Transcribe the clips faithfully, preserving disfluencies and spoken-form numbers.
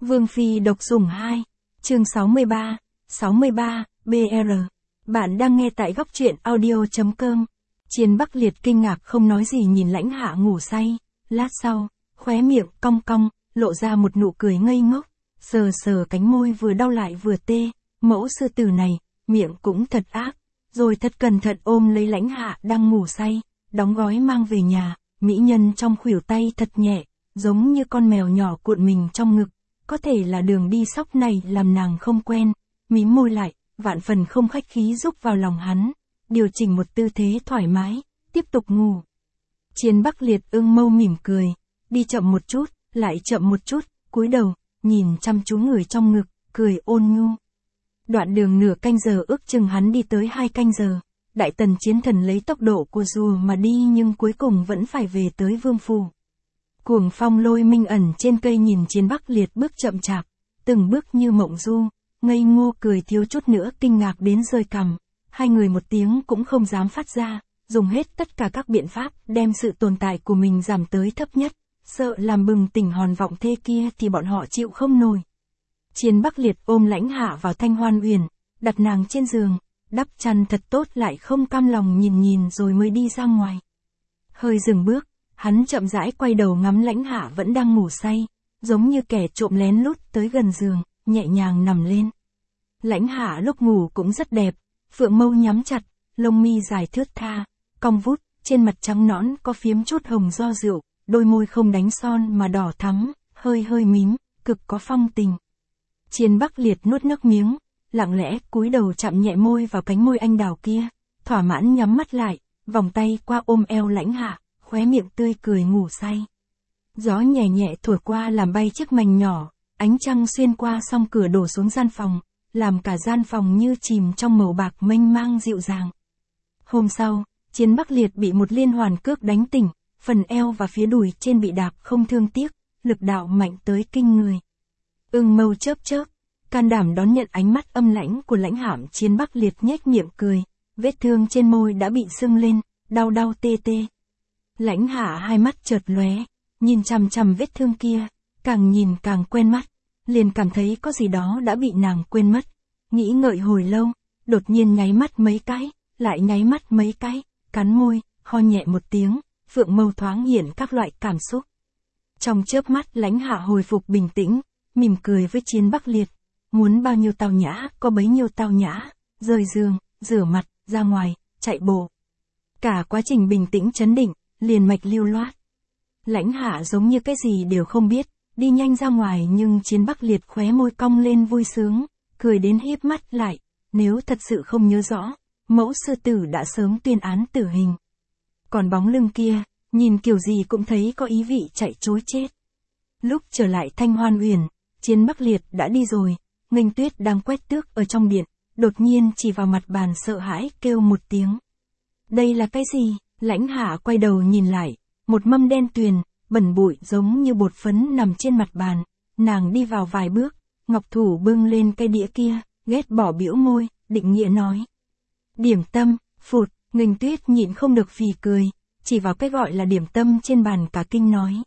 Vương Phi độc sủng hai, chương sáu mươi ba, sáu mươi ba, bê rờ. Bạn đang nghe tại góc truyện audio chấm com. Chiến Bắc Liệt kinh ngạc không nói gì nhìn Lãnh Hạ ngủ say, lát sau, khóe miệng cong cong, lộ ra một nụ cười ngây ngốc, sờ sờ cánh môi vừa đau lại vừa tê, mẫu sư tử này, miệng cũng thật ác, rồi thật cẩn thận ôm lấy Lãnh Hạ đang ngủ say, đóng gói mang về nhà, mỹ nhân trong khuỷu tay thật nhẹ, giống như con mèo nhỏ cuộn mình trong ngực. Có thể là đường đi sóc này làm nàng không quen, mím môi lại, vạn phần không khách khí rúc vào lòng hắn, điều chỉnh một tư thế thoải mái, tiếp tục ngủ. Chiến Bắc Liệt ưng mâu mỉm cười, đi chậm một chút, lại chậm một chút, cúi đầu, nhìn chăm chú người trong ngực, cười ôn nhu. Đoạn đường nửa canh giờ ước chừng hắn đi tới hai canh giờ, Đại Tần chiến thần lấy tốc độ của rùa mà đi nhưng cuối cùng vẫn phải về tới Vương Phủ. Cuồng phong lôi minh ẩn trên cây nhìn Chiến Bắc Liệt bước chậm chạp, từng bước như mộng du, ngây ngô cười thiếu chút nữa kinh ngạc đến rơi cằm. Hai người một tiếng cũng không dám phát ra, dùng hết tất cả các biện pháp đem sự tồn tại của mình giảm tới thấp nhất, sợ làm bừng tỉnh hòn vọng thê kia thì bọn họ chịu không nổi. Chiến Bắc Liệt ôm Lãnh Hạ vào Thanh Hoan Uyển, đặt nàng trên giường, đắp chăn thật tốt lại không cam lòng nhìn nhìn rồi mới đi ra ngoài. Hơi dừng bước, hắn chậm rãi quay đầu ngắm Lãnh Hạ vẫn đang ngủ say, giống như kẻ trộm lén lút tới gần giường, nhẹ nhàng nằm lên. Lãnh Hạ lúc ngủ cũng rất đẹp, phượng mâu nhắm chặt, lông mi dài thướt tha, cong vút, trên mặt trắng nõn có phiếm chút hồng do rượu, đôi môi không đánh son mà đỏ thắm, hơi hơi mím, cực có phong tình. Chiến Bắc Liệt nuốt nước miếng, lặng lẽ cúi đầu chạm nhẹ môi vào cánh môi anh đào kia, thỏa mãn nhắm mắt lại, vòng tay qua ôm eo Lãnh Hạ, khóe miệng tươi cười ngủ say. Gió nhẹ nhẹ thổi qua làm bay chiếc mành nhỏ, ánh trăng xuyên qua song cửa đổ xuống gian phòng, làm cả gian phòng như chìm trong màu bạc mênh mang dịu dàng. Hôm sau, Chiến Bắc Liệt bị một liên hoàn cước đánh tỉnh, phần eo và phía đùi trên bị đạp không thương tiếc, lực đạo mạnh tới kinh người. Ưng mâu chớp chớp, can đảm đón nhận ánh mắt âm lãnh của Lãnh Hạ. Chiến Bắc Liệt nhếch miệng cười, vết thương trên môi đã bị sưng lên, đau đau tê tê. Lãnh Hạ hai mắt chợt lóe, nhìn chằm chằm vết thương kia, càng nhìn càng quen mắt, liền cảm thấy có gì đó đã bị nàng quên mất. Nghĩ ngợi hồi lâu, đột nhiên nháy mắt mấy cái, lại nháy mắt mấy cái, cắn môi, ho nhẹ một tiếng, phượng mâu thoáng hiện các loại cảm xúc. Trong chớp mắt Lãnh Hạ hồi phục bình tĩnh, mỉm cười với Chiến Bắc Liệt, muốn bao nhiêu tao nhã có bấy nhiêu tao nhã, rời giường, rửa mặt, ra ngoài, chạy bộ. Cả quá trình bình tĩnh trấn định, liền mạch lưu loát. Lãnh Hạ giống như cái gì đều không biết, đi nhanh ra ngoài nhưng Chiến Bắc Liệt khóe môi cong lên vui sướng, cười đến híp mắt lại, nếu thật sự không nhớ rõ, mẫu sư tử đã sớm tuyên án tử hình. Còn bóng lưng kia, nhìn kiểu gì cũng thấy có ý vị chạy trối chết. Lúc trở lại Thanh Hoan Uyển, Chiến Bắc Liệt đã đi rồi, Nghênh Tuyết đang quét tước ở trong điện, đột nhiên chỉ vào mặt bàn sợ hãi kêu một tiếng. Đây là cái gì? Lãnh Hạ quay đầu nhìn lại, một mâm đen tuyền, bẩn bụi giống như bột phấn nằm trên mặt bàn, nàng đi vào vài bước, ngọc thủ bưng lên cái đĩa kia, ghét bỏ bĩu môi, định nghĩa nói. Điểm tâm, phụt, Nghênh Tuyết nhịn không được phì cười, chỉ vào cái gọi là điểm tâm trên bàn cả kinh nói.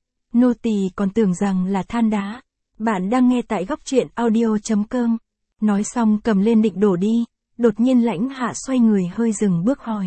Nô tỳ còn tưởng rằng là than đá. Bạn đang nghe tại góc truyện audio chấm com. Nói xong cầm lên định đổ đi, đột nhiên Lãnh Hạ xoay người hơi dừng bước hỏi.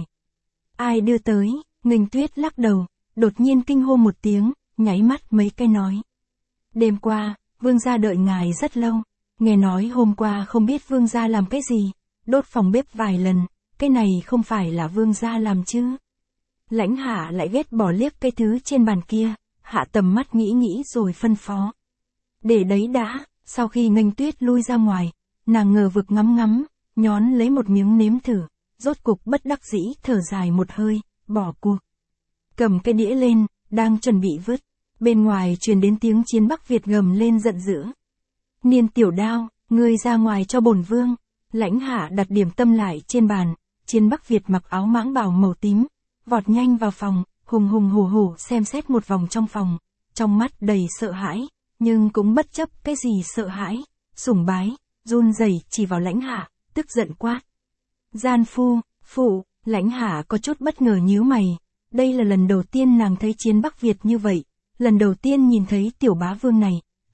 Ai đưa tới? Nghênh Tuyết lắc đầu, đột nhiên kinh hô một tiếng, nháy mắt mấy cái nói. Đêm qua, vương gia đợi ngài rất lâu, nghe nói hôm qua không biết vương gia làm cái gì, đốt phòng bếp vài lần, cái này không phải là vương gia làm chứ. Lãnh Hạ lại ghét bỏ liếc cái thứ trên bàn kia, hạ tầm mắt nghĩ nghĩ rồi phân phó. Để đấy đã, sau khi Nghênh Tuyết lui ra ngoài, nàng ngờ vực ngắm ngắm, nhón lấy một miếng nếm thử, rốt cục bất đắc dĩ thở dài một hơi, bỏ cuộc. Cầm cái đĩa lên, đang chuẩn bị vứt, bên ngoài truyền đến tiếng Chiến Bắc Việt gầm lên giận dữ. Niên Tiểu Đao, ngươi ra ngoài cho bổn vương. Lãnh Hạ đặt điểm tâm lại trên bàn, Chiến Bắc Việt mặc áo mãng bào màu tím, vọt nhanh vào phòng, hùng hùng hổ hổ xem xét một vòng trong phòng, trong mắt đầy sợ hãi, nhưng cũng bất chấp cái gì sợ hãi, sủng bái, run rẩy chỉ vào Lãnh Hạ, tức giận quát. Gian phu, phụ, Lãnh Hạ có chút bất ngờ nhíu mày, đây là lần đầu tiên nàng thấy Chiến Bắc Việt như vậy, lần đầu tiên nhìn thấy tiểu bá vương này,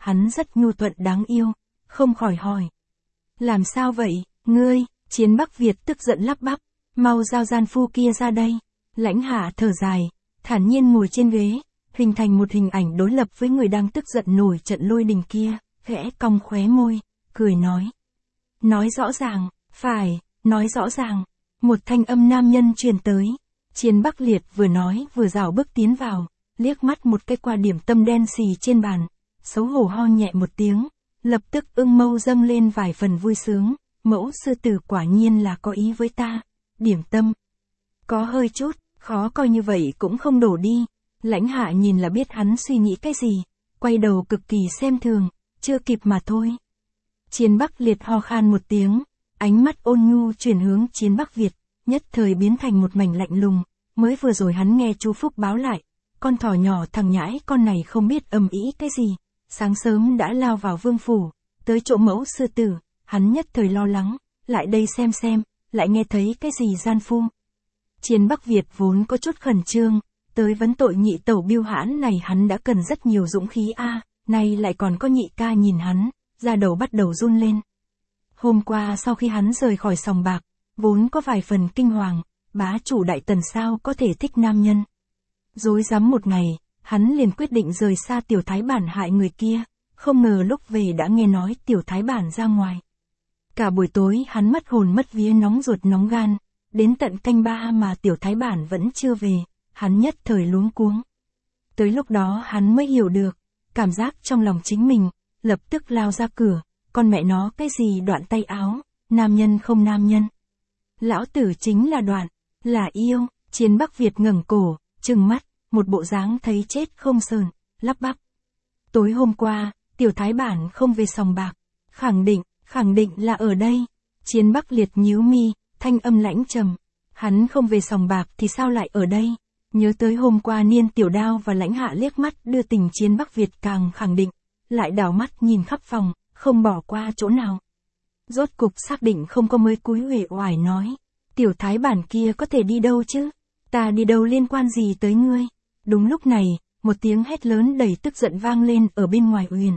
hắn rất nhu thuận đáng yêu, không khỏi hỏi. Làm sao vậy, ngươi? Chiến Bắc Việt tức giận lắp bắp, mau giao gian phu kia ra đây. Lãnh Hạ thở dài, thản nhiên ngồi trên ghế, hình thành một hình ảnh đối lập với người đang tức giận nổi trận lôi đình kia, khẽ cong khóe môi, cười nói. Nói rõ ràng, phải, nói rõ ràng. Một thanh âm nam nhân truyền tới. Chiến Bắc Liệt vừa nói vừa rảo bước tiến vào, liếc mắt một cái qua điểm tâm đen xì trên bàn, xấu hổ ho nhẹ một tiếng, lập tức ưng mâu dâng lên vài phần vui sướng, mẫu sư tử quả nhiên là có ý với ta. Điểm tâm có hơi chút, khó coi như vậy cũng không đổ đi. Lãnh Hạ nhìn là biết hắn suy nghĩ cái gì, quay đầu cực kỳ xem thường, chưa kịp mà thôi. Chiến Bắc Liệt ho khan một tiếng, ánh mắt ôn nhu chuyển hướng Chiến Bắc Việt, nhất thời biến thành một mảnh lạnh lùng. Mới vừa rồi hắn nghe chú Phúc báo lại, con thỏ nhỏ thằng nhãi con này không biết ầm ĩ cái gì, sáng sớm đã lao vào vương phủ, tới chỗ mẫu sư tử, hắn nhất thời lo lắng, lại đây xem xem, lại nghe thấy cái gì gian phu. Chiến Bắc Việt vốn có chút khẩn trương, tới vấn tội nhị tẩu Bưu Hãn này hắn đã cần rất nhiều dũng khí a, à, nay lại còn có nhị ca nhìn hắn, da đầu bắt đầu run lên. Hôm qua sau khi hắn rời khỏi sòng bạc, vốn có vài phần kinh hoàng, bá chủ Đại Tần sao có thể thích nam nhân. Dối rắm một ngày, hắn liền quyết định rời xa Tiểu Thái Bản hại người kia, không ngờ lúc về đã nghe nói Tiểu Thái Bản ra ngoài. Cả buổi tối hắn mất hồn mất vía nóng ruột nóng gan, đến tận canh ba mà Tiểu Thái Bản vẫn chưa về, hắn nhất thời luống cuống. Tới lúc đó hắn mới hiểu được, cảm giác trong lòng chính mình, lập tức lao ra cửa, con mẹ nó cái gì đoạn tay áo, nam nhân không nam nhân. Lão tử chính là đoạn, là yêu. Chiến Bắc Việt ngẩng cổ, trừng mắt, một bộ dáng thấy chết không sờn, lắp bắp. Tối hôm qua, Tiểu Thái Bản không về sòng bạc, khẳng định, khẳng định là ở đây. Chiến Bắc Liệt nhíu mi, thanh âm lãnh trầm, hắn không về sòng bạc thì sao lại ở đây? Nhớ tới hôm qua Niên Tiểu Đao và Lãnh Hạ liếc mắt đưa tình, Chiến Bắc Việt càng khẳng định, lại đảo mắt nhìn khắp phòng, không bỏ qua chỗ nào. Rốt cục xác định không có mới cúi uể oải nói, Tiểu Thái Bản kia có thể đi đâu chứ? Ta đi đâu liên quan gì tới ngươi? Đúng lúc này, một tiếng hét lớn đầy tức giận vang lên ở bên ngoài uyển.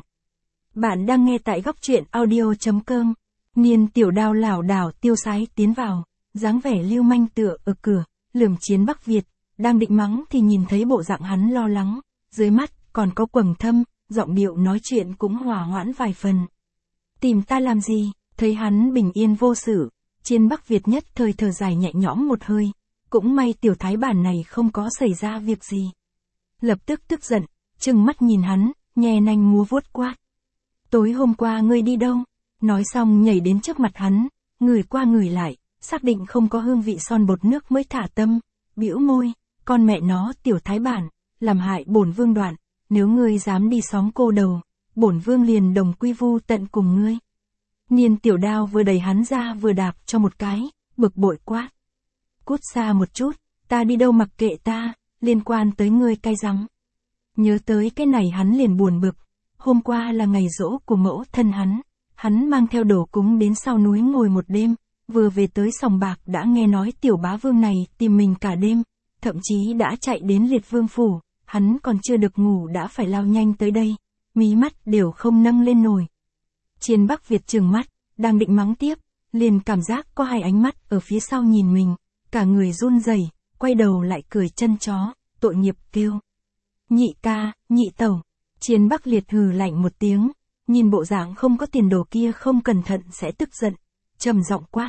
Bạn đang nghe tại góc truyện audio chấm com. Niên Tiểu Đao lảo đảo tiêu sái tiến vào, dáng vẻ lưu manh tựa ở cửa, lườm Chiến Bắc Việt, đang định mắng thì nhìn thấy bộ dạng hắn lo lắng, dưới mắt còn có quầng thâm, giọng điệu nói chuyện cũng hòa hoãn vài phần. Tìm ta làm gì? Thấy hắn bình yên vô sự, Chiến Bắc Việt nhất thời thở dài nhẹ nhõm một hơi, cũng may Tiểu Thái Bản này không có xảy ra việc gì. Lập tức tức giận, trừng mắt nhìn hắn, nhe nanh múa vuốt quát. Tối hôm qua ngươi đi đâu? Nói xong nhảy đến trước mặt hắn, ngửi qua ngửi lại, xác định không có hương vị son bột nước mới thả tâm, bĩu môi, con mẹ nó Tiểu Thái Bản, làm hại bổn vương Đoạn, nếu ngươi dám đi xóm cô đầu, bổn vương liền đồng quy vu tận cùng ngươi. Niên Tiểu Đao vừa đẩy hắn ra vừa đạp cho một cái, bực bội quát. Cút xa một chút, ta đi đâu mặc kệ ta, liên quan tới ngươi cay rắm. Nhớ tới cái này hắn liền buồn bực, hôm qua là ngày giỗ của mẫu thân hắn, hắn mang theo đồ cúng đến sau núi ngồi một đêm, vừa về tới sòng bạc đã nghe nói Tiểu Bá Vương này tìm mình cả đêm, thậm chí đã chạy đến Liệt Vương phủ, hắn còn chưa được ngủ đã phải lao nhanh tới đây, mí mắt đều không nâng lên nổi. Chiến Bắc Việt trừng mắt, đang định mắng tiếp, liền cảm giác có hai ánh mắt ở phía sau nhìn mình, cả người run rẩy, quay đầu lại cười chân chó, tội nghiệp kêu. Nhị ca, nhị tẩu. Chiến Bắc Liệt hừ lạnh một tiếng, nhìn bộ dạng không có tiền đồ kia không cẩn thận sẽ tức giận, trầm giọng quát.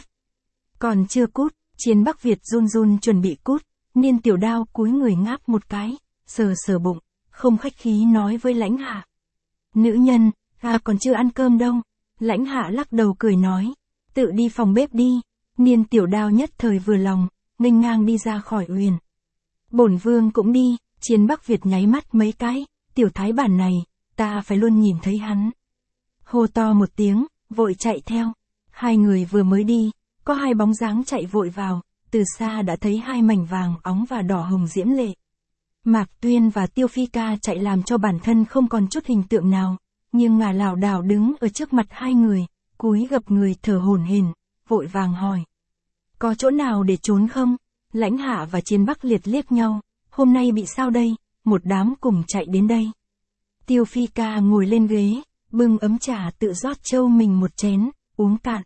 Còn chưa cút, Chiến Bắc Việt run run chuẩn bị cút, Niên Tiểu Đao cúi người ngáp một cái, sờ sờ bụng, không khách khí nói với Lãnh Hạ. Nữ nhân, ta còn chưa ăn cơm đâu. Lãnh Hạ lắc đầu cười nói, tự đi phòng bếp đi. Niên Tiểu Đao nhất thời vừa lòng, nghênh ngang đi ra khỏi uyển. Bổn vương cũng đi. Chiến Bắc Việt nháy mắt mấy cái, Tiểu Thái Bản này, ta phải luôn nhìn thấy hắn. Hô to một tiếng, vội chạy theo. Hai người vừa mới đi, có hai bóng dáng chạy vội vào, từ xa đã thấy hai mảnh vàng óng và đỏ hồng diễm lệ. Mạc Tuyên và Tiêu Phi Ca chạy làm cho bản thân không còn chút hình tượng nào, nhưng ngả lảo đảo đứng ở trước mặt hai người, cúi gập người thở hổn hển, vội vàng hỏi. Có chỗ nào để trốn không? Lãnh Hạ và Chiến Bắc Liệt liếc nhau, hôm nay bị sao đây, một đám cùng chạy đến đây. Tiêu Phi ca ngồi lên ghế, bưng ấm trà tự rót trâu mình một chén, uống cạn.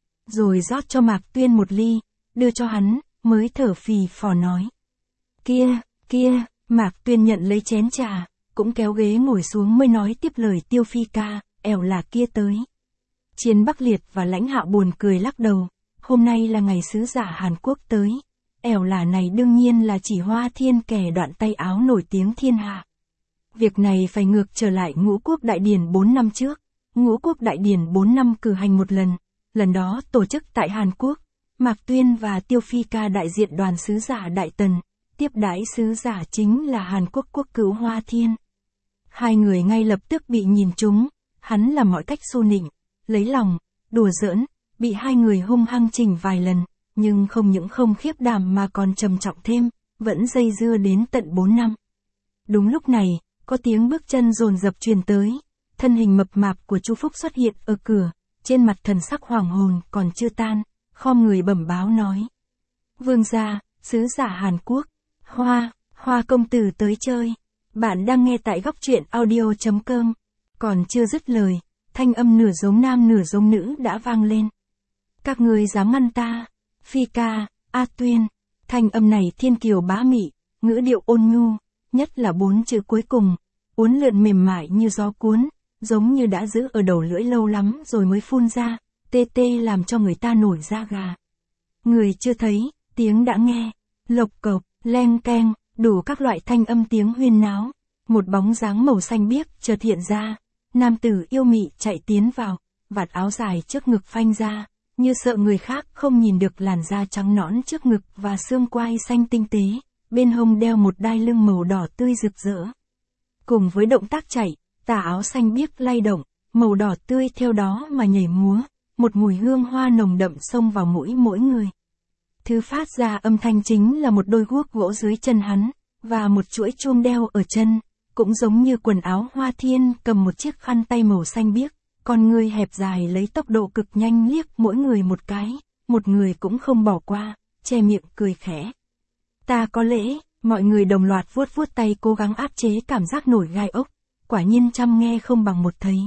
Rồi rót cho Mạc Tuyên một ly, đưa cho hắn, mới thở phì phò nói. Kia, kia, Mạc Tuyên nhận lấy chén trà, cũng kéo ghế ngồi xuống mới nói tiếp lời Tiêu Phi ca, ẻo là kia tới. Chiến Bắc Liệt và Lãnh Hạo buồn cười lắc đầu, hôm nay là ngày sứ giả Hàn Quốc tới. Ẻo là này đương nhiên là chỉ Hoa Thiên kẻ đoạn tay áo nổi tiếng thiên hạ. Việc này phải ngược trở lại Ngũ Quốc Đại Điển bốn năm trước. Ngũ Quốc Đại Điển bốn năm cử hành một lần, lần đó tổ chức tại Hàn Quốc. Mạc Tuyên và Tiêu Phi ca đại diện đoàn sứ giả Đại Tần, tiếp đãi sứ giả chính là Hàn Quốc quốc cữu Hoa Thiên. Hai người ngay lập tức bị nhìn trúng, hắn làm mọi cách xô nịnh, lấy lòng, đùa giỡn, bị hai người hung hăng chỉnh vài lần, nhưng không những không khiếp đảm mà còn trầm trọng thêm, vẫn dây dưa đến tận bốn năm. Đúng lúc này, có tiếng bước chân dồn dập truyền tới, thân hình mập mạp của Chu Phúc xuất hiện ở cửa, trên mặt thần sắc hoàng hồn còn chưa tan, khom người bẩm báo nói. Vương gia, sứ giả Hàn Quốc, Hoa, Hoa công tử tới chơi. Bạn đang nghe tại góc truyện audio chấm com. Còn chưa dứt lời, thanh âm nửa giống nam nửa giống nữ đã vang lên. Các ngươi dám ngăn ta? Phi ca, A Tuyên. Thanh âm này thiên kiều bá mị, ngữ điệu ôn nhu, nhất là bốn chữ cuối cùng, uốn lượn mềm mại như gió cuốn, giống như đã giữ ở đầu lưỡi lâu lắm rồi mới phun ra, tê tê làm cho người ta nổi da gà. Người chưa thấy, tiếng đã nghe, lộc cộc, leng keng, đủ các loại thanh âm tiếng huyên náo. Một bóng dáng màu xanh biếc chợt hiện ra, nam tử yêu mị chạy tiến vào, vạt áo dài trước ngực phanh ra, như sợ người khác không nhìn được làn da trắng nõn trước ngực và xương quai xanh tinh tế, bên hông đeo một đai lưng màu đỏ tươi rực rỡ. Cùng với động tác chạy, tà áo xanh biếc lay động, màu đỏ tươi theo đó mà nhảy múa, một mùi hương hoa nồng đậm xông vào mũi mỗi người. Thứ phát ra âm thanh chính là một đôi guốc gỗ dưới chân hắn, và một chuỗi chuông đeo ở chân, cũng giống như quần áo Hoa Thiên cầm một chiếc khăn tay màu xanh biếc, con người hẹp dài lấy tốc độ cực nhanh liếc mỗi người một cái, một người cũng không bỏ qua, che miệng cười khẽ. Ta có lễ, mọi người đồng loạt vuốt vuốt tay cố gắng áp chế cảm giác nổi gai ốc, quả nhiên trăm nghe không bằng một thấy.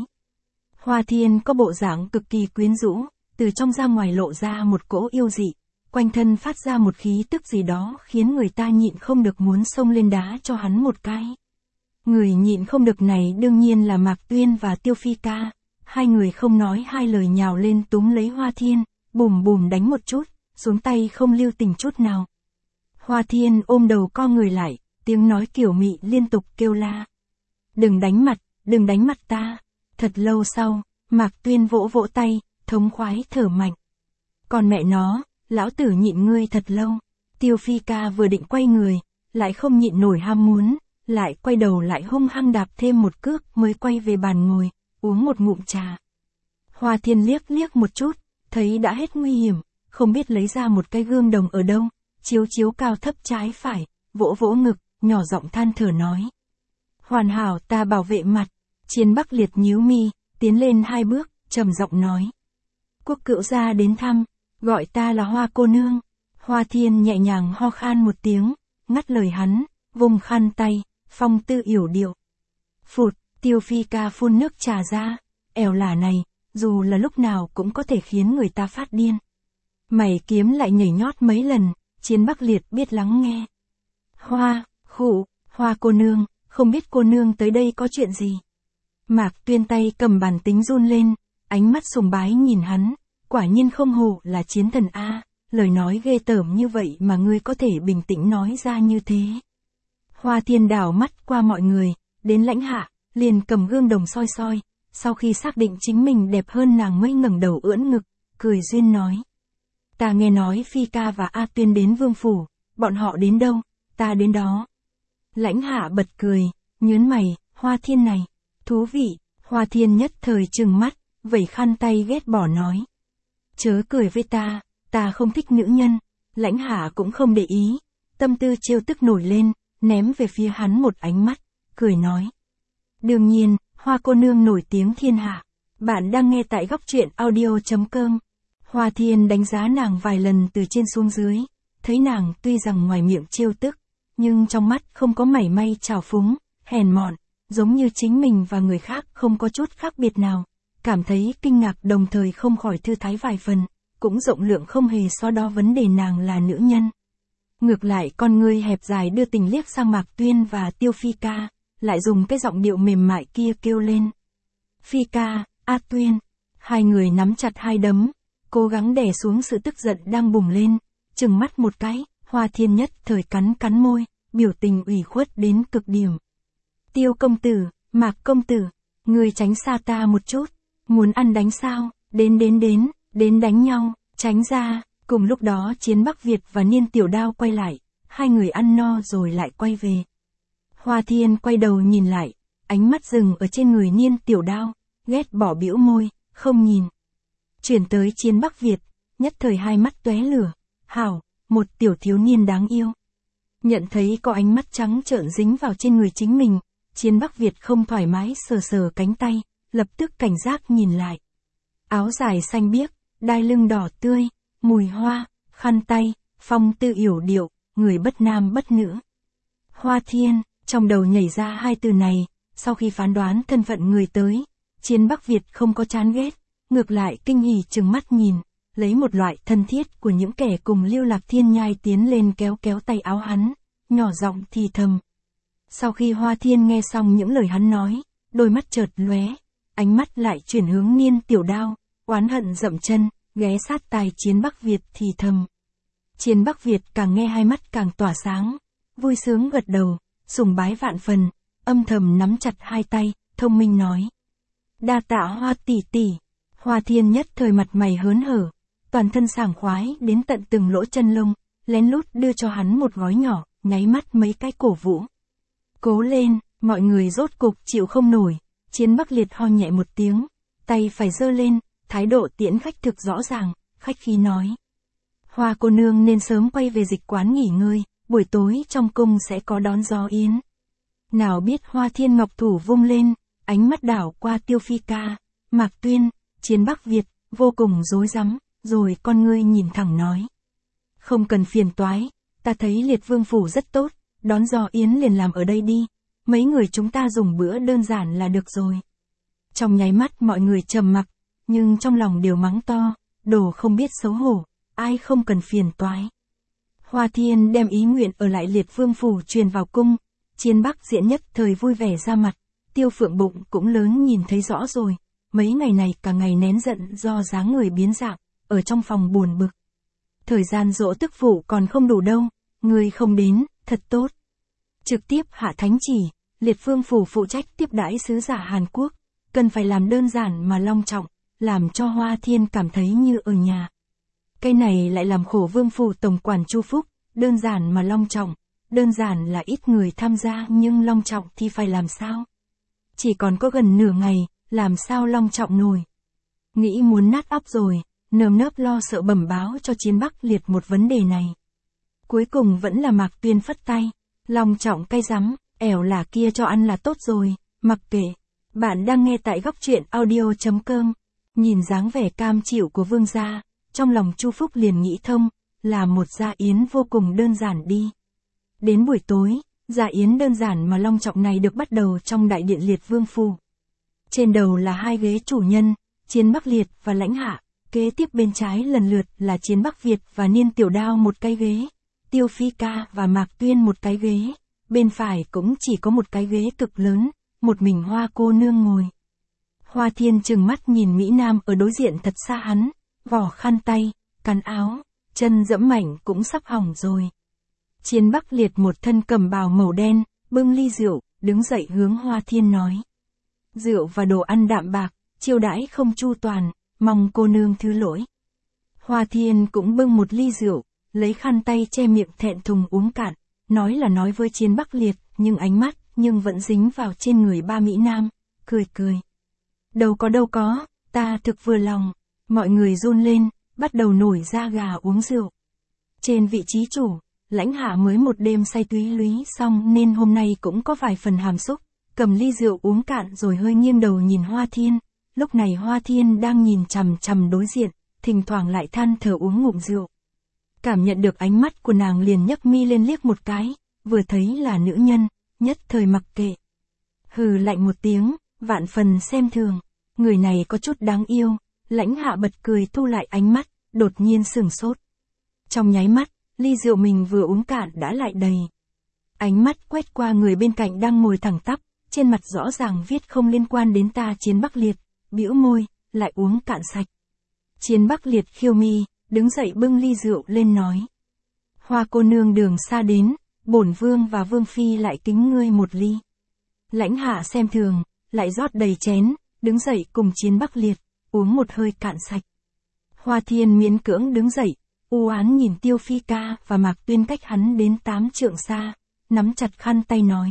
Hoa Thiên có bộ dạng cực kỳ quyến rũ, từ trong ra ngoài lộ ra một cỗ yêu dị, quanh thân phát ra một khí tức gì đó khiến người ta nhịn không được muốn xông lên đá cho hắn một cái. Người nhịn không được này đương nhiên là Mạc Tuyên và Tiêu Phi ca, hai người không nói hai lời nhào lên túm lấy Hoa Thiên, bùm bùm đánh một chút, xuống tay không lưu tình chút nào. Hoa Thiên ôm đầu co người lại, tiếng nói kiểu mị liên tục kêu la. Đừng đánh mặt, đừng đánh mặt ta. Thật lâu sau, Mạc Tuyên vỗ vỗ tay, thống khoái thở mạnh. Còn mẹ nó, lão tử nhịn ngươi thật lâu. Tiêu Phi ca vừa định quay người, lại không nhịn nổi ham muốn, lại quay đầu lại hung hăng đạp thêm một cước mới quay về bàn ngồi, uống một ngụm trà. Hoa Thiên liếc liếc một chút, thấy đã hết nguy hiểm, không biết lấy ra một cái gương đồng ở đâu, chiếu chiếu cao thấp trái phải, vỗ vỗ ngực, nhỏ giọng than thở nói. Hoàn hảo, ta bảo vệ mặt. Chiến Bắc Liệt nhíu mi, tiến lên hai bước, trầm giọng nói. Quốc cữu gia đến thăm, gọi ta là Hoa cô nương. Hoa Thiên nhẹ nhàng ho khan một tiếng, ngắt lời hắn, vùng khăn tay, phong tư yểu điệu. Phụt, Tiêu Phi ca phun nước trà ra, ẻo lả này, dù là lúc nào cũng có thể khiến người ta phát điên. Mày kiếm lại nhảy nhót mấy lần, Chiến Bắc Liệt biết lắng nghe. Hoa, khụ, Hoa cô nương, không biết cô nương tới đây có chuyện gì. Mạc Tuyên tay cầm bàn tính run lên, ánh mắt sùng bái nhìn hắn, quả nhiên không hổ là chiến thần A, lời nói ghê tởm như vậy mà ngươi có thể bình tĩnh nói ra như thế. Hoa Thiên đảo mắt qua mọi người, đến Lãnh Hạ, liền cầm gương đồng soi soi, sau khi xác định chính mình đẹp hơn nàng mới ngẩng đầu ưỡn ngực, cười duyên nói. Ta nghe nói Phi ca và A Tuyên đến vương phủ, bọn họ đến đâu, ta đến đó. Lãnh Hạ bật cười, nhớn mày, Hoa Thiên này, thú vị. Hoa Thiên nhất thời trừng mắt, vẩy khăn tay ghét bỏ nói. Chớ cười với ta, ta không thích nữ nhân. Lãnh Hạ cũng không để ý, tâm tư trêu tức nổi lên, ném về phía hắn một ánh mắt, cười nói. Đương nhiên, Hoa cô nương nổi tiếng thiên hạ. Bạn đang nghe tại góc truyện audio chấm com. Hoa Thiên đánh giá nàng vài lần từ trên xuống dưới, thấy nàng tuy rằng ngoài miệng trêu tức, nhưng trong mắt không có mảy may trào phúng, hèn mọn, giống như chính mình và người khác không có chút khác biệt nào, cảm thấy kinh ngạc đồng thời không khỏi thư thái vài phần, cũng rộng lượng không hề so đo vấn đề nàng là nữ nhân. Ngược lại con ngươi hẹp dài đưa tình liếc sang Mạc Tuyên và Tiêu Phi Ca, lại dùng cái giọng điệu mềm mại kia kêu lên. Phi Ca, A Tuyên, hai người nắm chặt hai đấm, cố gắng đè xuống sự tức giận đang bùng lên, trừng mắt một cái, Hoa Thiên nhất thời cắn cắn môi, biểu tình ủy khuất đến cực điểm. Tiêu công tử, Mạc công tử, người tránh xa ta một chút, muốn ăn đánh sao, đến đến đến, đến đánh nhau, tránh ra. Cùng lúc đó Chiến Bắc Việt và Niên Tiểu Đao quay lại, hai người ăn no rồi lại quay về. Hoa Thiên quay đầu nhìn lại, ánh mắt dừng ở trên người Niên Tiểu Đao, ghét bỏ bĩu môi, không nhìn. Chuyển tới Chiến Bắc Việt, nhất thời hai mắt tóe lửa, hảo, một tiểu thiếu niên đáng yêu. Nhận thấy có ánh mắt trắng trợn dính vào trên người chính mình, Chiến Bắc Việt không thoải mái sờ sờ cánh tay, lập tức cảnh giác nhìn lại. Áo dài xanh biếc, đai lưng đỏ tươi, mùi hoa, khăn tay, phong tư yểu điệu, người bất nam bất nữ. Hoa Thiên, trong đầu nhảy ra hai từ này, sau khi phán đoán thân phận người tới, Chiến Bắc Việt không có chán ghét, ngược lại kinh hỉ trừng mắt nhìn, lấy một loại thân thiết của những kẻ cùng Lưu Lạc Thiên Nhai tiến lên kéo kéo tay áo hắn, nhỏ giọng thì thầm. Sau khi Hoa Thiên nghe xong những lời hắn nói, đôi mắt chợt lóe, ánh mắt lại chuyển hướng Niên Tiểu Đao, oán hận dậm chân, ghé sát tai Chiến Bắc Việt thì thầm. Chiến Bắc Việt càng nghe hai mắt càng tỏa sáng, vui sướng gật đầu, sùng bái vạn phần, âm thầm nắm chặt hai tay, thông minh nói. Đa tạ Hoa tỷ tỷ. Hoa Thiên nhất thời mặt mày hớn hở, toàn thân sảng khoái đến tận từng lỗ chân lông, lén lút đưa cho hắn một gói nhỏ, nháy mắt mấy cái cổ vũ. Cố lên, mọi người rốt cục chịu không nổi, Chiến Bắc Liệt ho nhẹ một tiếng, tay phải giơ lên, thái độ tiễn khách thực rõ ràng, khách khí nói. Hoa cô nương nên sớm quay về dịch quán nghỉ ngơi, buổi tối trong cung sẽ có đón gió yến. Nào biết Hoa Thiên ngọc thủ vung lên, ánh mắt đảo qua Tiêu Phi Ca, Mạc Tuyên, Chiến Bắc Việt, vô cùng rối rắm, rồi con ngươi nhìn thẳng nói. Không cần phiền toái, ta thấy Liệt Vương phủ rất tốt, đón gió yến liền làm ở đây đi, mấy người chúng ta dùng bữa đơn giản là được rồi. Trong nháy mắt mọi người trầm mặc, nhưng trong lòng đều mắng to, đồ không biết xấu hổ, ai không cần phiền toái. Hoa Thiên đem ý nguyện ở lại Liệt Vương phủ truyền vào cung, Chiến Bắc Diễn nhất thời vui vẻ ra mặt, Tiêu Phượng bụng cũng lớn nhìn thấy rõ rồi, mấy ngày này cả ngày nén giận do dáng người biến dạng, ở trong phòng buồn bực. Thời gian dỗ tức phụ còn không đủ đâu, người không đến, thật tốt. Trực tiếp hạ thánh chỉ, Liệt Vương phủ phụ trách tiếp đãi sứ giả Hàn Quốc, cần phải làm đơn giản mà long trọng, làm cho Hoa Thiên cảm thấy như ở nhà. Cái này lại làm khổ Vương phủ tổng quản Chu Phúc, đơn giản mà long trọng, đơn giản là ít người tham gia nhưng long trọng thì phải làm sao? Chỉ còn có gần nửa ngày, làm sao long trọng nổi? Nghĩ muốn nát óc rồi, nơm nớp lo sợ bẩm báo cho Chiến Bắc Liệt một vấn đề này. Cuối cùng vẫn là Mạc Tuyên phất tay, long trọng cay rắm, ẻo là kia cho ăn là tốt rồi, mặc kệ. Bạn đang nghe tại góc truyện audio chấm com. Nhìn dáng vẻ cam chịu của vương gia, trong lòng Chu Phúc liền nghĩ thông, là một gia yến vô cùng đơn giản đi. Đến buổi tối, gia yến đơn giản mà long trọng này được bắt đầu trong đại điện Liệt Vương phủ. Trên đầu là hai ghế chủ nhân, Chiến Bắc Liệt và Lãnh Hạ, kế tiếp bên trái lần lượt là Chiến Bắc Việt và Niên Tiểu Đao một cái ghế, Tiêu Phi Ca và Mạc Tuyên một cái ghế, bên phải cũng chỉ có một cái ghế cực lớn, một mình Hoa cô nương ngồi. Hoa Thiên trừng mắt nhìn Mỹ Nam ở đối diện thật xa hắn, vỏ khăn tay, cắn áo, chân dẫm mảnh cũng sắp hỏng rồi. Chiến Bắc Liệt một thân cầm bào màu đen, bưng ly rượu, đứng dậy hướng Hoa Thiên nói. Rượu và đồ ăn đạm bạc, chiêu đãi không chu toàn, mong cô nương thứ lỗi. Hoa Thiên cũng bưng một ly rượu, lấy khăn tay che miệng thẹn thùng uống cạn, nói là nói với Chiến Bắc Liệt, nhưng ánh mắt, nhưng vẫn dính vào trên người ba Mỹ Nam, cười cười. Đâu có đâu có, ta thực vừa lòng, mọi người run lên, bắt đầu nổi da gà uống rượu. Trên vị trí chủ, Lãnh Hạ mới một đêm say túy lúy xong nên hôm nay cũng có vài phần hàm xúc, cầm ly rượu uống cạn rồi hơi nghiêng đầu nhìn Hoa Thiên, lúc này Hoa Thiên đang nhìn chằm chằm đối diện, thỉnh thoảng lại than thở uống ngụm rượu. Cảm nhận được ánh mắt của nàng liền nhấc mi lên liếc một cái, vừa thấy là nữ nhân, nhất thời mặc kệ. hừ lạnh một tiếng, vạn phần xem thường. Người này có chút đáng yêu, Lãnh Hạ bật cười thu lại ánh mắt, đột nhiên sửng sốt. Trong nháy mắt, ly rượu mình vừa uống cạn đã lại đầy. Ánh mắt quét qua người bên cạnh đang ngồi thẳng tắp, trên mặt rõ ràng viết không liên quan đến ta Chiến Bắc Liệt, bĩu môi, lại uống cạn sạch. Chiến Bắc Liệt khiêu mi, đứng dậy bưng ly rượu lên nói. Hoa cô nương đường xa đến, bổn vương và vương phi lại kính ngươi một ly. Lãnh Hạ xem thường, lại rót đầy chén, đứng dậy cùng Chiến Bắc Liệt, uống một hơi cạn sạch. Hoa Thiên miễn cưỡng đứng dậy, u oán nhìn Tiêu Phi ca và Mạc Tuyên cách hắn đến tám trượng xa, nắm chặt khăn tay nói.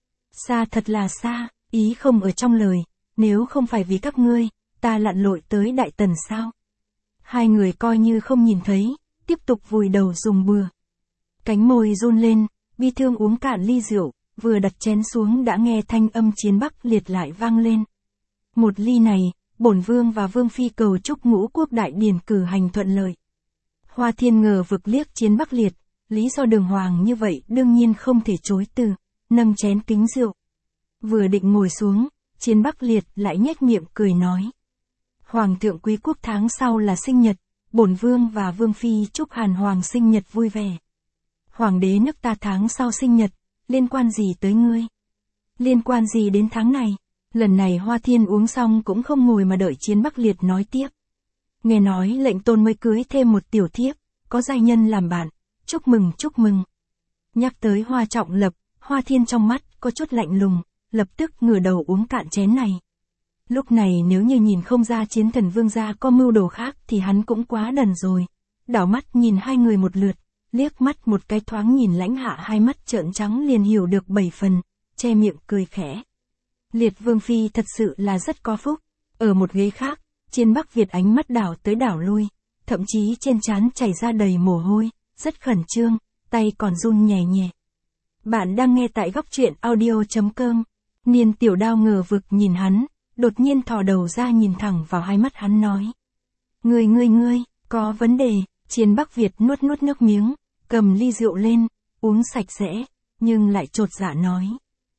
Xa thật là xa, ý không ở trong lời, nếu không phải vì các ngươi, ta lặn lội tới Đại Tần sao? Hai người coi như không nhìn thấy, tiếp tục vùi đầu dùng bừa. Cánh môi run lên, bi thương uống cạn ly rượu, vừa đặt chén xuống đã nghe thanh âm Chiến Bắc Liệt lại vang lên. Một ly này, bổn vương và vương phi cầu chúc ngũ quốc đại điển cử hành thuận lợi. Hoa Thiên ngờ vực liếc Chiến Bắc Liệt, lý do đường hoàng như vậy đương nhiên không thể chối từ, nâng chén kính rượu. Vừa định ngồi xuống, Chiến Bắc Liệt lại nhếch miệng cười nói. Hoàng thượng quý quốc tháng sau là sinh nhật, bổn vương và vương phi chúc Hàn Hoàng sinh nhật vui vẻ. Hoàng đế nước ta tháng sau sinh nhật, liên quan gì tới ngươi? Liên quan gì đến tháng này? Lần này Hoa Thiên uống xong cũng không ngồi mà đợi Chiến Bắc Liệt nói tiếp. Nghe nói lệnh tôn mới cưới thêm một tiểu thiếp, có giai nhân làm bạn, chúc mừng chúc mừng. Nhắc tới Hoa Trọng Lập, Hoa Thiên trong mắt có chút lạnh lùng, lập tức ngửa đầu uống cạn chén này. Lúc này nếu như nhìn không ra Chiến Thần Vương gia có mưu đồ khác thì hắn cũng quá đần rồi. Đảo mắt nhìn hai người một lượt, liếc mắt một cái thoáng nhìn Lãnh Hạ hai mắt trợn trắng liền hiểu được bảy phần, che miệng cười khẽ. Liệt Vương phi thật sự là rất có phúc. Ở một ghế khác, Chiến Bắc Việt ánh mắt đảo tới đảo lui, thậm chí trên trán chảy ra đầy mồ hôi, rất khẩn trương, tay còn run nhẹ nhẹ. Bạn đang nghe tại góc truyện audio chấm com. Niên Tiểu Đao ngờ vực nhìn hắn, đột nhiên thò đầu ra nhìn thẳng vào hai mắt hắn nói. Ngươi ngươi ngươi, có vấn đề. Chiến Bắc Việt nuốt nuốt nước miếng, cầm ly rượu lên, uống sạch sẽ, nhưng lại chột dạ nói.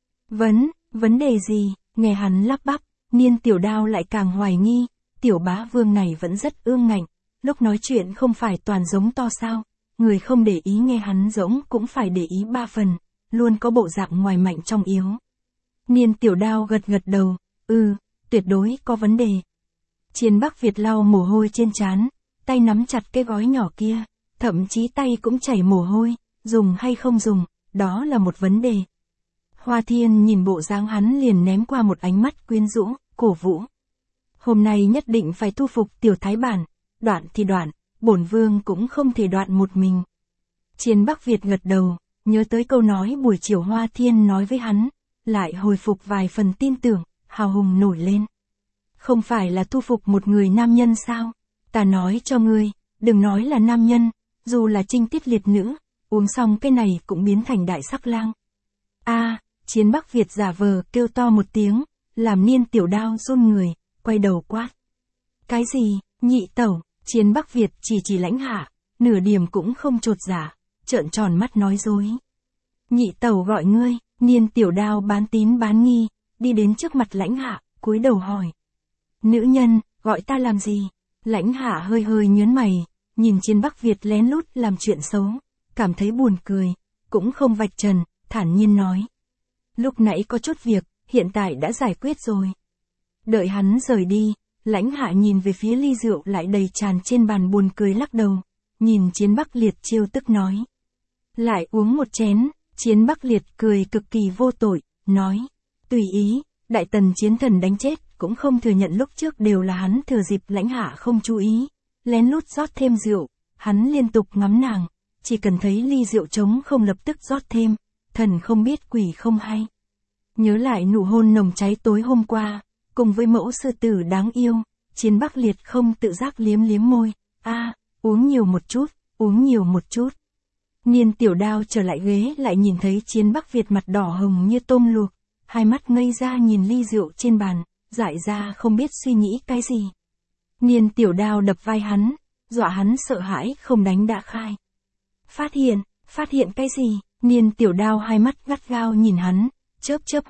Vấn, vấn đề gì? Nghe hắn lắp bắp, Niên Tiểu Đao lại càng hoài nghi, tiểu bá vương này vẫn rất ương ngạnh, lúc nói chuyện không phải toàn giống to sao, người không để ý nghe hắn giống cũng phải để ý ba phần, luôn có bộ dạng ngoài mạnh trong yếu. Niên Tiểu Đao gật gật đầu, ừ, tuyệt đối có vấn đề. Chiến Bắc Việt lau mồ hôi trên trán, tay nắm chặt cái gói nhỏ kia, thậm chí tay cũng chảy mồ hôi, dùng hay không dùng, đó là một vấn đề. Hoa Thiên nhìn bộ dáng hắn liền ném qua một ánh mắt quyến rũ, cổ vũ. Hôm nay nhất định phải thu phục tiểu thái bản, đoạn thì đoạn, bổn vương cũng không thể đoạn một mình. Chiến Bắc Việt gật đầu, nhớ tới câu nói buổi chiều Hoa Thiên nói với hắn, lại hồi phục vài phần tin tưởng, hào hùng nổi lên. Không phải là thu phục một người nam nhân sao? Ta nói cho ngươi, đừng nói là nam nhân, dù là trinh tiết liệt nữ, uống xong cái này cũng biến thành đại sắc lang. A, à, Chiến Bắc Việt giả vờ kêu to một tiếng, làm Niên Tiểu Đao run người, quay đầu quát. Cái gì, nhị tẩu? Chiến Bắc Việt chỉ chỉ Lãnh Hạ, nửa điểm cũng không chột dạ, trợn tròn mắt nói dối. Nhị tẩu gọi ngươi. Niên Tiểu Đao bán tín bán nghi, đi đến trước mặt Lãnh Hạ, cúi đầu hỏi. Nữ nhân, gọi ta làm gì? Lãnh Hạ hơi hơi nhớn mày, nhìn Chiến Bắc Việt lén lút làm chuyện xấu, cảm thấy buồn cười, cũng không vạch trần, thản nhiên nói. Lúc nãy có chút việc, hiện tại đã giải quyết rồi. Đợi hắn rời đi, Lãnh Hạ nhìn về phía ly rượu lại đầy tràn trên bàn buồn cười lắc đầu, nhìn Chiến Bắc Liệt trêu tức nói. Lại uống một chén. Chiến Bắc Liệt cười cực kỳ vô tội, nói. Tùy ý, Đại Tần Chiến Thần đánh chết cũng không thừa nhận lúc trước đều là hắn thừa dịp Lãnh Hạ không chú ý, lén lút rót thêm rượu, hắn liên tục ngắm nàng, chỉ cần thấy ly rượu trống không lập tức rót thêm, thần không biết quỷ không hay. Nhớ lại nụ hôn nồng cháy tối hôm qua, cùng với mẫu sư tử đáng yêu, Chiến Bắc Liệt không tự giác liếm liếm môi, a, à, uống nhiều một chút, uống nhiều một chút. Niên Tiểu Đao trở lại ghế lại nhìn thấy Chiến Bắc Việt mặt đỏ hồng như tôm luộc, hai mắt ngây ra nhìn ly rượu trên bàn, dại ra không biết suy nghĩ cái gì. Niên Tiểu Đao đập vai hắn, dọa hắn sợ hãi không đánh đã khai. Phát hiện, phát hiện cái gì? Niên Tiểu Đao hai mắt gắt gao nhìn hắn, chớp chớp mắt,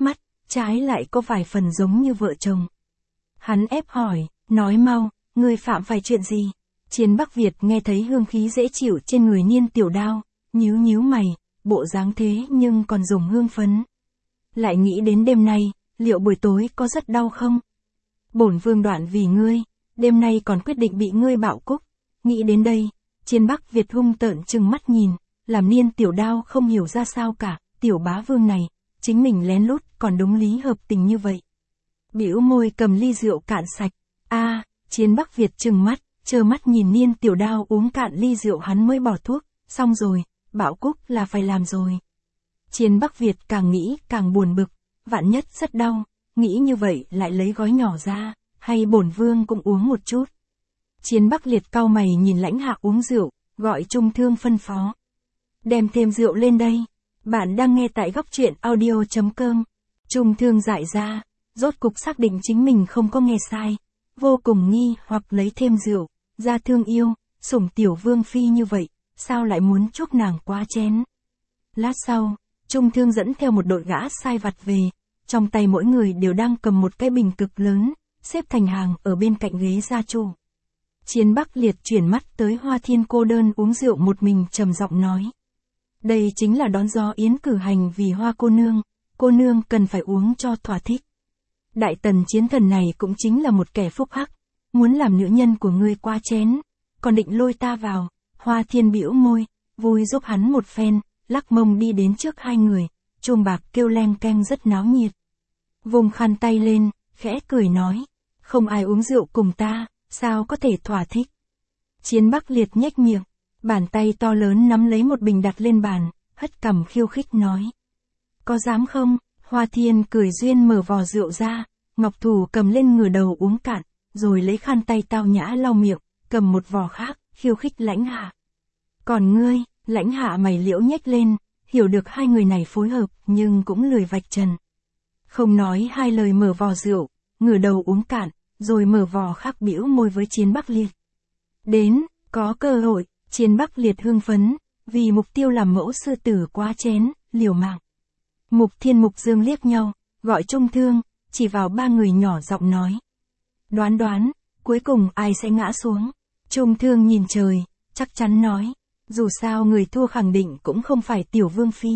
trái lại có vài phần giống như vợ chồng. Hắn ép hỏi, nói mau, ngươi phạm phải chuyện gì? Chiến Bắc Việt nghe thấy hương khí dễ chịu trên người Niên Tiểu Đao, nhíu nhíu mày, bộ dáng thế nhưng còn dùng hương phấn. Lại nghĩ đến đêm nay, liệu buổi tối có rất đau không? Bổn vương đoạn vì ngươi, đêm nay còn quyết định bị ngươi bạo cúc. Nghĩ đến đây, Chiến Bắc Việt hung tợn trừng mắt nhìn, làm Niên Tiểu Đao không hiểu ra sao cả, tiểu bá vương này, chính mình lén lút còn đúng lý hợp tình như vậy. Bĩu môi cầm ly rượu cạn sạch, a, à, Chiến Bắc Việt trừng mắt, trơ mắt nhìn Niên Tiểu Đao uống cạn ly rượu hắn mới bỏ thuốc, xong rồi, bạo cúc là phải làm rồi. Chiến Bắc Việt càng nghĩ càng buồn bực, vạn nhất rất đau, nghĩ như vậy lại lấy gói nhỏ ra, hay bổn vương cũng uống một chút. Chiến Bắc Liệt cau mày nhìn Lãnh Hạ uống rượu, gọi Trung Thương phân phó. Đem thêm rượu lên đây. Bạn đang nghe tại góc truyện audio chấm com. Trung Thương dại ra, rốt cục xác định chính mình không có nghe sai. Vô cùng nghi hoặc lấy thêm rượu, ra thương yêu, sủng tiểu vương phi như vậy, sao lại muốn chúc nàng quá chén. Lát sau, Trung Thương dẫn theo một đội gã sai vặt về, trong tay mỗi người đều đang cầm một cái bình cực lớn, xếp thành hàng ở bên cạnh ghế gia chủ. Chiến Bắc Liệt chuyển mắt tới Hoa Thiên cô đơn uống rượu một mình trầm giọng nói. Đây chính là đón gió yến cử hành vì Hoa cô nương, cô nương cần phải uống cho thỏa thích. Đại tần chiến thần này cũng chính là một kẻ phúc hắc, muốn làm nữ nhân của ngươi qua chén, còn định lôi ta vào. Hoa Thiên bĩu môi, vui giúp hắn một phen, lắc mông đi đến trước hai người, chuông bạc kêu leng keng rất náo nhiệt. Vùng khăn tay lên, khẽ cười nói, không ai uống rượu cùng ta, sao có thể thỏa thích. Chiến Bắc Liệt nhếch miệng, bàn tay to lớn nắm lấy một bình đặt lên bàn, hất cằm khiêu khích nói. Có dám không? Hoa Thiên cười duyên mở vò rượu ra, Ngọc Thủ cầm lên ngửa đầu uống cạn, rồi lấy khăn tay tao nhã lau miệng, cầm một vò khác, khiêu khích Lãnh Hạ. Còn ngươi, Lãnh Hạ mày liễu nhếch lên, hiểu được hai người này phối hợp nhưng cũng lười vạch trần. Không nói hai lời mở vò rượu, ngửa đầu uống cạn, rồi mở vò khác bĩu môi với Chiến Bắc Liệt. Đến, có cơ hội, Chiến Bắc Liệt hưng phấn, vì mục tiêu làm mẫu sư tử quá chén, liều mạng. Mục Thiên Mục Dương liếc nhau, gọi Trung Thương, chỉ vào ba người nhỏ giọng nói. Đoán đoán, cuối cùng ai sẽ ngã xuống? Trung Thương nhìn trời, chắc chắn nói, dù sao người thua khẳng định cũng không phải tiểu vương phi.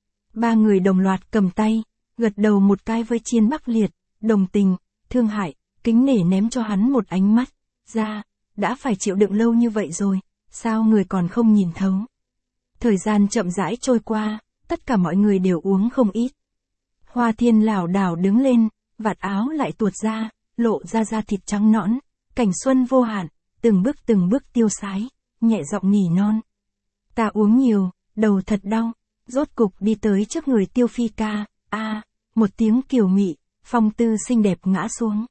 Ba người đồng loạt cầm tay, gật đầu một cái với Chiến Bắc Liệt, đồng tình, thương hại, kính nể ném cho hắn một ánh mắt, ra, đã phải chịu đựng lâu như vậy rồi, sao người còn không nhìn thấu. Thời gian chậm rãi trôi qua, tất cả mọi người đều uống không ít. Hoa Thiên lảo đảo đứng lên, vạt áo lại tuột ra, lộ ra da thịt trắng nõn, cảnh xuân vô hạn, từng bước từng bước tiêu sái, nhẹ giọng nỉ non. Ta uống nhiều, đầu thật đau, rốt cục đi tới trước người Tiêu Phi ca, a, à, một tiếng kiều mị, phong tư xinh đẹp ngã xuống.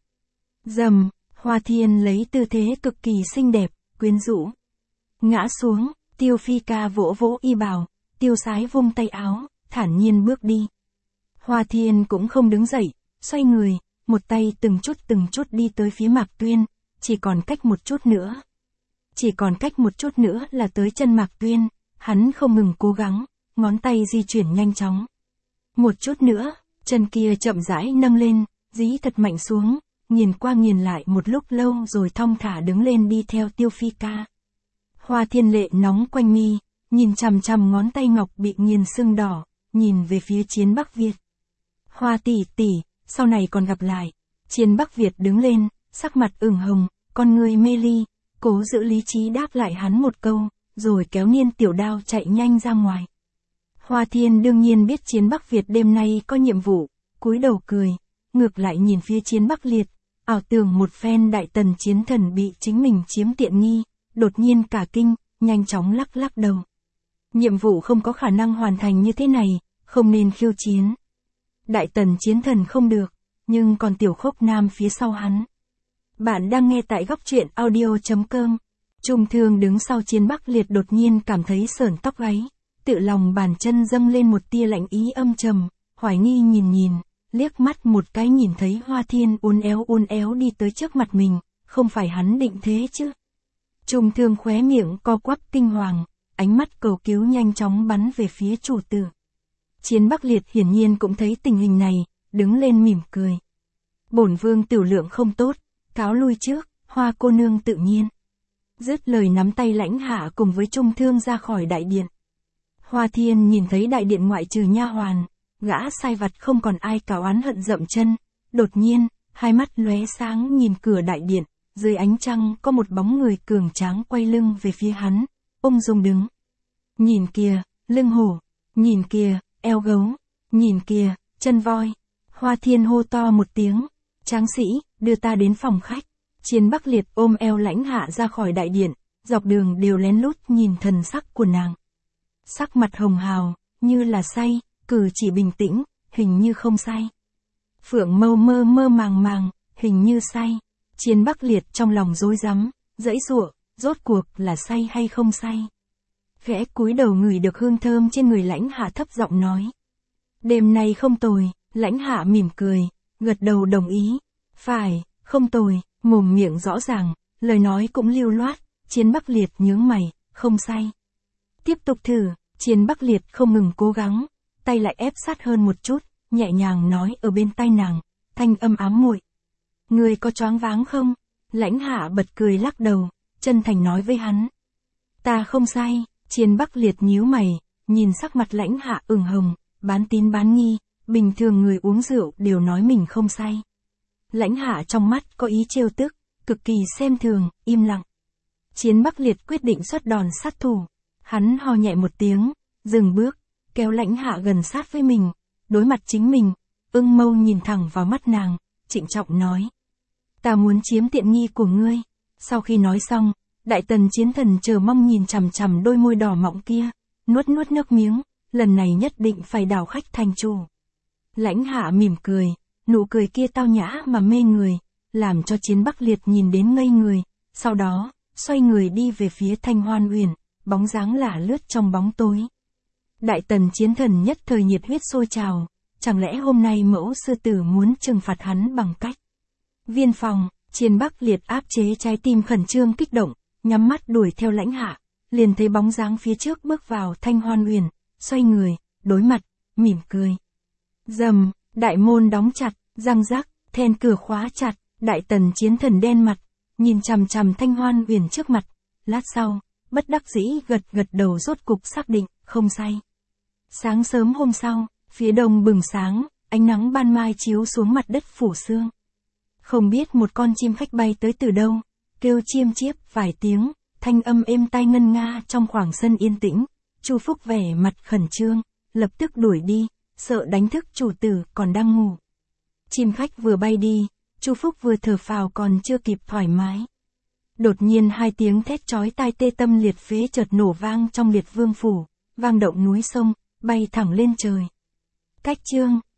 Dầm, Hoa Thiên lấy tư thế cực kỳ xinh đẹp, quyến rũ. Ngã xuống, Tiêu Phi ca vỗ vỗ y bào, tiêu sái vung tay áo, thản nhiên bước đi. Hoa Thiên cũng không đứng dậy, xoay người, một tay từng chút từng chút đi tới phía Mạc Tuyên, chỉ còn cách một chút nữa. Chỉ còn cách một chút nữa là tới chân Mạc Tuyên, hắn không ngừng cố gắng, ngón tay di chuyển nhanh chóng. Một chút nữa, chân kia chậm rãi nâng lên, dí thật mạnh xuống, nghiền qua nghiền lại một lúc lâu rồi thong thả đứng lên đi theo Tiêu Phi ca. Hoa Thiên lệ nóng quanh mi, nhìn chằm chằm ngón tay ngọc bị nghiền sưng đỏ, nhìn về phía Chiến Bắc Việt. Hoa tỷ tỷ, sau này còn gặp lại. Chiến Bắc Việt đứng lên, sắc mặt ửng hồng, con người mê ly, cố giữ lý trí đáp lại hắn một câu, rồi kéo Niên Tiểu Đao chạy nhanh ra ngoài. Hoa Thiên đương nhiên biết Chiến Bắc Việt đêm nay có nhiệm vụ, cúi đầu cười, ngược lại nhìn phía Chiến Bắc Liệt, ảo tưởng một phen đại tần chiến thần bị chính mình chiếm tiện nghi, đột nhiên cả kinh, nhanh chóng lắc lắc đầu. Nhiệm vụ không có khả năng hoàn thành như thế này, không nên khiêu chiến. Đại tần chiến thần không được, nhưng còn tiểu khốc nam phía sau hắn. Bạn đang nghe tại góc truyện audio chấm com. Trung Thương đứng sau Chiến Bắc Liệt đột nhiên cảm thấy sởn tóc gáy, tự lòng bàn chân dâng lên một tia lạnh ý âm trầm, hoài nghi nhìn nhìn, liếc mắt một cái nhìn thấy Hoa Thiên uốn éo uốn éo đi tới trước mặt mình, không phải hắn định thế chứ. Trung Thương khóe miệng co quắp kinh hoàng, ánh mắt cầu cứu nhanh chóng bắn về phía chủ tử. Chiến Bắc Liệt hiển nhiên cũng thấy tình hình này, đứng lên mỉm cười. Bổn vương tiểu lượng không tốt, cáo lui trước, Hoa cô nương tự nhiên. Dứt lời nắm tay Lãnh Hạ cùng với Trung Thương ra khỏi đại điện. Hoa Thiên nhìn thấy đại điện ngoại trừ nha hoàn, gã sai vặt không còn ai cả oán hận dậm chân, đột nhiên, hai mắt lóe sáng nhìn cửa đại điện, dưới ánh trăng có một bóng người cường tráng quay lưng về phía hắn, ung dung đứng. Nhìn kìa, lưng hổ, nhìn kìa, eo gấu, nhìn kìa, chân voi. Hoa Thiên hô to một tiếng, tráng sĩ, đưa ta đến phòng khách. Chiến Bắc Liệt ôm eo Lãnh Hạ ra khỏi đại điện, dọc đường đều lén lút nhìn thần sắc của nàng. Sắc mặt hồng hào, như là say, cử chỉ bình tĩnh, hình như không say. Phượng mâu mơ mơ màng màng, hình như say. Chiến Bắc Liệt trong lòng rối rắm, dãy giụa, rốt cuộc là say hay không say. Khẽ cúi đầu ngửi được hương thơm trên người Lãnh Hạ thấp giọng nói. Đêm nay không tồi, Lãnh Hạ mỉm cười, gật đầu đồng ý. Phải, không tồi, mồm miệng rõ ràng, lời nói cũng lưu loát. Chiến Bắc Liệt nhướng mày, không say. Tiếp tục thử, Chiến Bắc Liệt không ngừng cố gắng, tay lại ép sát hơn một chút, nhẹ nhàng nói ở bên tai nàng, thanh âm ám muội. Người có choáng váng không? Lãnh Hạ bật cười lắc đầu, chân thành nói với hắn. Ta không say. Chiến Bắc Liệt nhíu mày, nhìn sắc mặt Lãnh Hạ ửng hồng, bán tín bán nghi, bình thường người uống rượu đều nói mình không say. Lãnh Hạ trong mắt có ý trêu tức, cực kỳ xem thường, im lặng. Chiến Bắc Liệt quyết định xuất đòn sát thủ. Hắn ho nhẹ một tiếng, dừng bước, kéo Lãnh Hạ gần sát với mình, đối mặt chính mình, ưng mâu nhìn thẳng vào mắt nàng, trịnh trọng nói. Ta muốn chiếm tiện nghi của ngươi. Sau khi nói xong, Đại Tần Chiến Thần chờ mong nhìn chằm chằm đôi môi đỏ mọng kia, nuốt nuốt nước miếng, lần này nhất định phải đảo khách thành chủ. Lãnh Hạ mỉm cười, nụ cười kia tao nhã mà mê người, làm cho Chiến Bắc Liệt nhìn đến ngây người, sau đó, xoay người đi về phía Thanh Hoan Uyển, bóng dáng lả lướt trong bóng tối. Đại Tần Chiến Thần nhất thời nhiệt huyết sôi trào, chẳng lẽ hôm nay mẫu sư tử muốn trừng phạt hắn bằng cách. Viên phòng, Chiến Bắc Liệt áp chế trái tim khẩn trương kích động, nhắm mắt đuổi theo Lãnh Hạ, liền thấy bóng dáng phía trước bước vào Thanh Hoan Uyển, xoay người, đối mặt, mỉm cười. Rầm, đại môn đóng chặt, răng rắc, then cửa khóa chặt, Đại Tần Chiến Thần đen mặt, nhìn chằm chằm Thanh Hoan Uyển trước mặt, lát sau, bất đắc dĩ gật gật đầu rốt cục xác định, không say. Sáng sớm hôm sau, phía đông bừng sáng, ánh nắng ban mai chiếu xuống mặt đất phủ sương. Không biết một con chim khách bay tới từ đâu, kêu chiêm chiếp vài tiếng, thanh âm êm tai ngân nga trong khoảng sân yên tĩnh. Chu Phúc vẻ mặt khẩn trương, lập tức đuổi đi, sợ đánh thức chủ tử còn đang ngủ. Chim khách vừa bay đi, Chu Phúc vừa thở phào còn chưa kịp thoải mái. Đột nhiên hai tiếng thét chói tai tê tâm liệt phế chợt nổ vang trong Liệt Vương phủ, vang động núi sông, bay thẳng lên trời. Cách chương